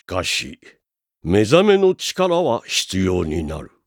かし、目覚めの力は必要になる。